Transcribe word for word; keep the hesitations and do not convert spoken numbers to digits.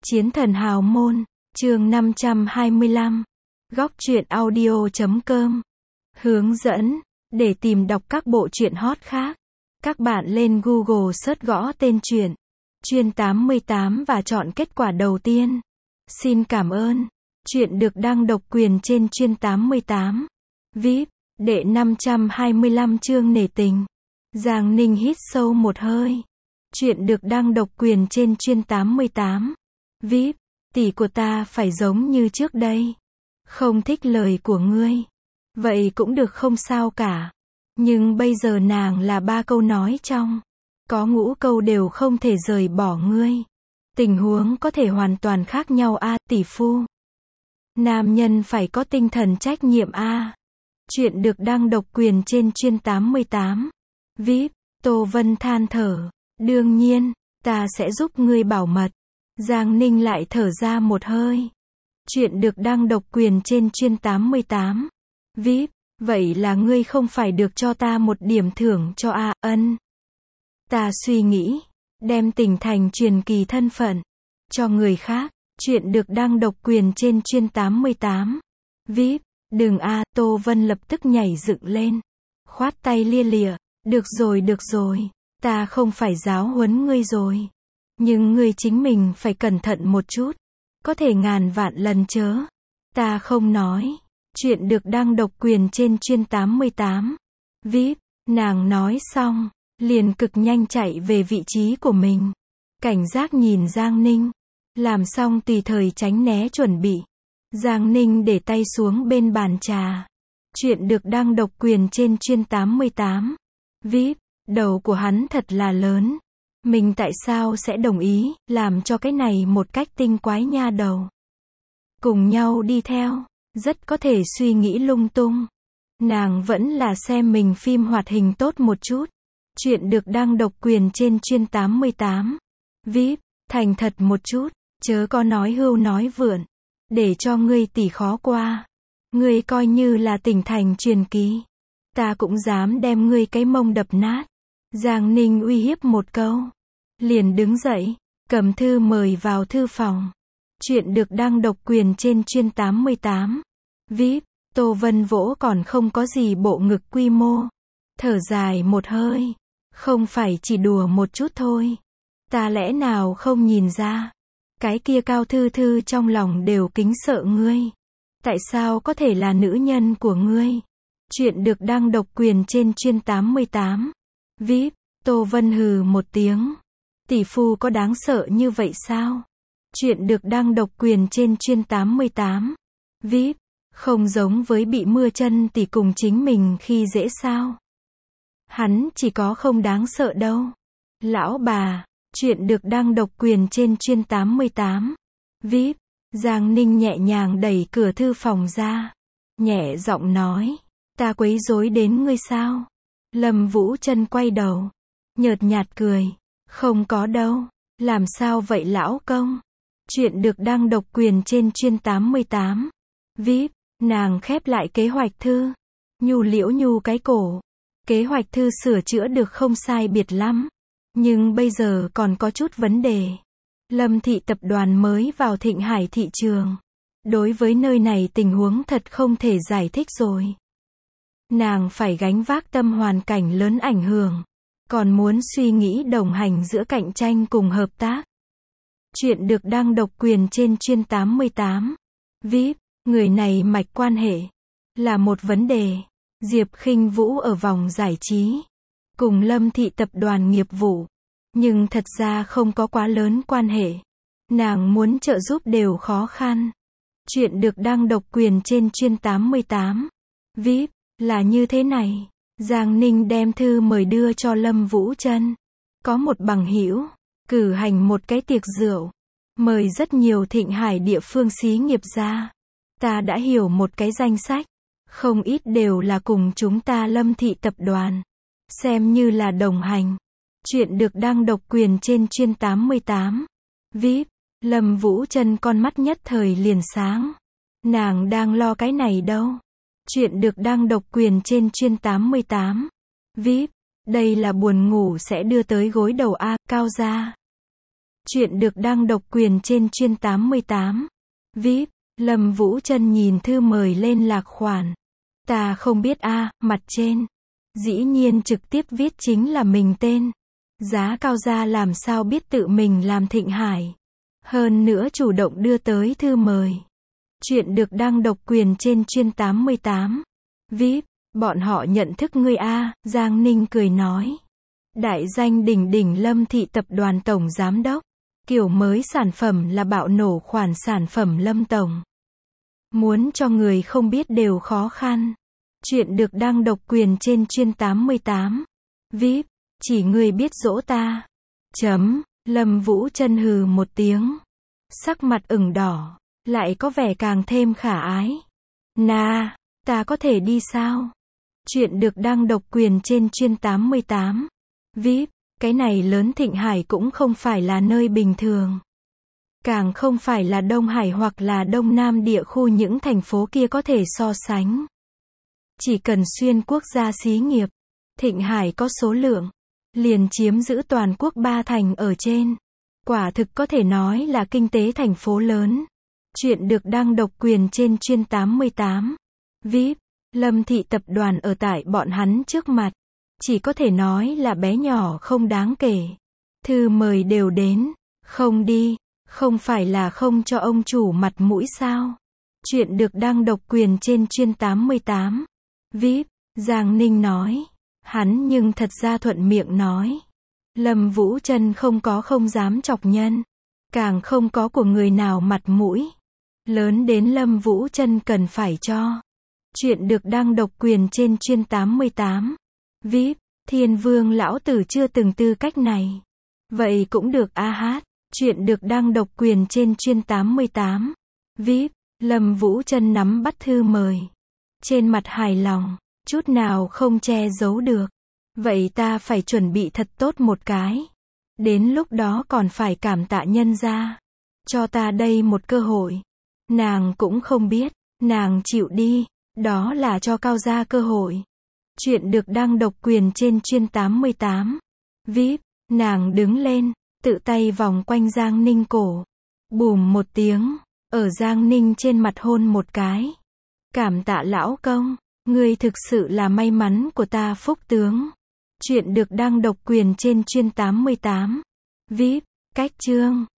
Chiến thần hào môn, chương năm trăm hai mươi lăm. Góc truyện audio chấm com. Hướng dẫn, để tìm đọc các bộ truyện hot khác, các bạn lên Google search gõ tên truyện Chuyên tám mươi tám và chọn kết quả đầu tiên. Xin cảm ơn. Truyện được đăng độc quyền trên Chuyên tám mươi tám. vê i pê, đệ năm trăm hai mươi lăm chương nể tình. Giang Ninh hít sâu một hơi. Truyện được đăng độc quyền trên Chuyên tám mươi tám. vê i pê, tỷ của ta phải giống như trước đây. Không thích lời của ngươi. Vậy cũng được không sao cả. Nhưng bây giờ nàng là ba câu nói trong. Có ngũ câu đều không thể rời bỏ ngươi. Tình huống có thể hoàn toàn khác nhau a, tỷ phu. Nam nhân phải có tinh thần trách nhiệm a. Truyện được đăng độc quyền trên Chuyên tám mươi tám. vê i pê, Tô Vân than thở. Đương nhiên, ta sẽ giúp ngươi bảo mật. Giang Ninh lại thở ra một hơi. Truyện được đăng độc quyền trên Chuyên tám mươi tám. vê i pê, vậy là ngươi không phải được cho ta một điểm thưởng cho a, ân. Ta suy nghĩ, đem tỉnh thành truyền kỳ thân phận, cho người khác. Truyện được đăng độc quyền trên Chuyên tám mươi tám. vê i pê, đừng a, Tô Vân lập tức nhảy dựng lên. Khoát tay lia lịa, được rồi được rồi, ta không phải giáo huấn ngươi rồi. Nhưng ngươi chính mình phải cẩn thận một chút. Có thể ngàn vạn lần chớ. Ta không nói. Truyện được đăng độc quyền trên Chuyên tám mươi tám. vê i pê, nàng nói xong, liền cực nhanh chạy về vị trí của mình. Cảnh giác nhìn Giang Ninh. Làm xong tùy thời tránh né chuẩn bị. Giang Ninh để tay xuống bên bàn trà. Truyện được đăng độc quyền trên Chuyên tám mươi tám. vê i pê, đầu của hắn thật là lớn. Mình tại sao sẽ đồng ý, làm cho cái này một cách tinh quái nha đầu. Cùng nhau đi theo, rất có thể suy nghĩ lung tung. Nàng vẫn là xem mình phim hoạt hình tốt một chút. Truyện được đăng độc quyền trên Chuyên tám mươi tám. vê i pê, thành thật một chút, chớ có nói hưu nói vượn. Để cho ngươi tỷ khó qua. Ngươi coi như là tỉnh thành truyền kỳ. Ta cũng dám đem ngươi cái mông đập nát. Giang Ninh uy hiếp một câu. Liền đứng dậy, cầm thư mời vào thư phòng. Truyện được đăng độc quyền trên Chuyên tám mươi tám. vê i pê, Tô Vân vỗ còn không có gì bộ ngực quy mô. Thở dài một hơi. Không phải chỉ đùa một chút thôi. Ta lẽ nào không nhìn ra. Cái kia Cao Thư Thư trong lòng đều kính sợ ngươi. Tại sao có thể là nữ nhân của ngươi? Truyện được đăng độc quyền trên Chuyên tám mươi tám. vê i pê, Tô Vân hừ một tiếng. Tỷ phu có đáng sợ như vậy sao? Truyện được đăng độc quyền trên Chuyên tám mươi tám. vê i pê, không giống với bị mưa chân tỷ cùng chính mình khi dễ sao? Hắn chỉ có không đáng sợ đâu. Lão bà, truyện được đăng độc quyền trên Chuyên tám mươi tám. vê i pê, Giang Ninh nhẹ nhàng đẩy cửa thư phòng ra. Nhẹ giọng nói, ta quấy rối đến ngươi sao? Lâm Vũ Trân quay đầu. Nhợt nhạt cười. Không có đâu. Làm sao vậy lão công? Truyện được đăng độc quyền trên Chuyên tám mươi tám. vê i pê, nàng khép lại kế hoạch thư. Nhu liễu nhu cái cổ. Kế hoạch thư sửa chữa được không sai biệt lắm. Nhưng bây giờ còn có chút vấn đề. Lâm thị tập đoàn mới vào Thịnh Hải thị trường. Đối với nơi này tình huống thật không thể giải thích rồi. Nàng phải gánh vác tâm hoàn cảnh lớn ảnh hưởng. Còn muốn suy nghĩ đồng hành giữa cạnh tranh cùng hợp tác. Truyện được đăng độc quyền trên Chuyên tám mươi tám. vê i pê, người này mạch quan hệ. Là một vấn đề. Diệp Khinh Vũ ở vòng giải trí. Cùng Lâm thị tập đoàn nghiệp vụ. Nhưng thật ra không có quá lớn quan hệ. Nàng muốn trợ giúp đều khó khăn. Truyện được đăng độc quyền trên Chuyên tám mươi tám. vê i pê, là như thế này. Giang Ninh đem thư mời đưa cho Lâm Vũ Trân. Có một bằng hữu cử hành một cái tiệc rượu. Mời rất nhiều Thịnh Hải địa phương xí nghiệp ra. Ta đã hiểu một cái danh sách. Không ít đều là cùng chúng ta Lâm thị tập đoàn. Xem như là đồng hành. Truyện được đăng độc quyền trên Chuyên tám mươi tám. vê i pê, Lâm Vũ Trân con mắt nhất thời liền sáng. Nàng đang lo cái này đâu. Truyện được đăng độc quyền trên Chuyên tám mươi tám. vê i pê, đây là buồn ngủ sẽ đưa tới gối đầu a, Cao gia. Chuyện được đăng độc quyền trên chuyên tám mươi tám. vê i pê, Lâm Vũ Trân nhìn thư mời lên lạc khoản. Ta không biết a, mặt trên. Dĩ nhiên trực tiếp viết chính là mình tên. Giá cao ra làm sao biết tự mình làm Thịnh Hải. Hơn nữa chủ động đưa tới thư mời. Chuyện được đăng độc quyền trên chuyên tám mươi tám. vê i pê, bọn họ nhận thức ngươi a, Giang Ninh cười nói. Đại danh đỉnh đỉnh Lâm Thị Tập đoàn Tổng Giám đốc. Kiểu mới sản phẩm là bạo nổ khoản sản phẩm Lâm Tổng. Muốn cho người không biết đều khó khăn. Chuyện được đăng độc quyền trên chuyên tám mươi tám. vê i pê, chỉ ngươi biết dỗ ta. Chấm, Lâm Vũ Trân hừ một tiếng. Sắc mặt ửng đỏ, lại có vẻ càng thêm khả ái. Na, ta có thể đi sao? Chuyện được đăng độc quyền trên chuyên tám mươi tám. vê i pê, cái này lớn Thịnh Hải cũng không phải là nơi bình thường. Càng không phải là Đông Hải hoặc là Đông Nam địa khu những thành phố kia có thể so sánh. Chỉ cần xuyên quốc gia xí nghiệp, Thịnh Hải có số lượng, liền chiếm giữ toàn quốc ba thành ở trên. Quả thực có thể nói là kinh tế thành phố lớn. Chuyện được đăng độc quyền trên chuyên tám mươi tám. vê i pê, Lâm Thị Tập đoàn ở tại bọn hắn trước mặt. Chỉ có thể nói là bé nhỏ không đáng kể. Thư mời đều đến, không đi, không phải là không cho ông chủ mặt mũi sao. Chuyện được đăng độc quyền trên chuyên tám mươi tám. vê i pê, Giang Ninh nói. Hắn nhưng thật ra thuận miệng nói. Lâm Vũ Trân không có không dám chọc nhân. Càng không có của người nào mặt mũi. Lớn đến Lâm Vũ Trân cần phải cho. Chuyện được đăng độc quyền trên chuyên tám mươi tám. vê i pê, Thiên Vương lão tử chưa từng tư cách này. Vậy cũng được a hát. Chuyện được đăng độc quyền trên chuyên tám mươi tám. vê i pê, Lâm Vũ Trân nắm bắt thư mời. Trên mặt hài lòng, chút nào không che giấu được. Vậy ta phải chuẩn bị thật tốt một cái. Đến lúc đó còn phải cảm tạ nhân gia. Cho ta đây một cơ hội. Nàng cũng không biết, nàng chịu đi, đó là cho Cao gia cơ hội. Chuyện được đăng độc quyền trên chuyên tám mươi tám. vê i pê, nàng đứng lên, tự tay vòng quanh Giang Ninh cổ. Bùm một tiếng, ở Giang Ninh trên mặt hôn một cái. Cảm tạ lão công, ngươi thực sự là may mắn của ta phúc tướng. Chuyện được đăng độc quyền trên chuyên tám mươi tám. vê i pê, cách chương.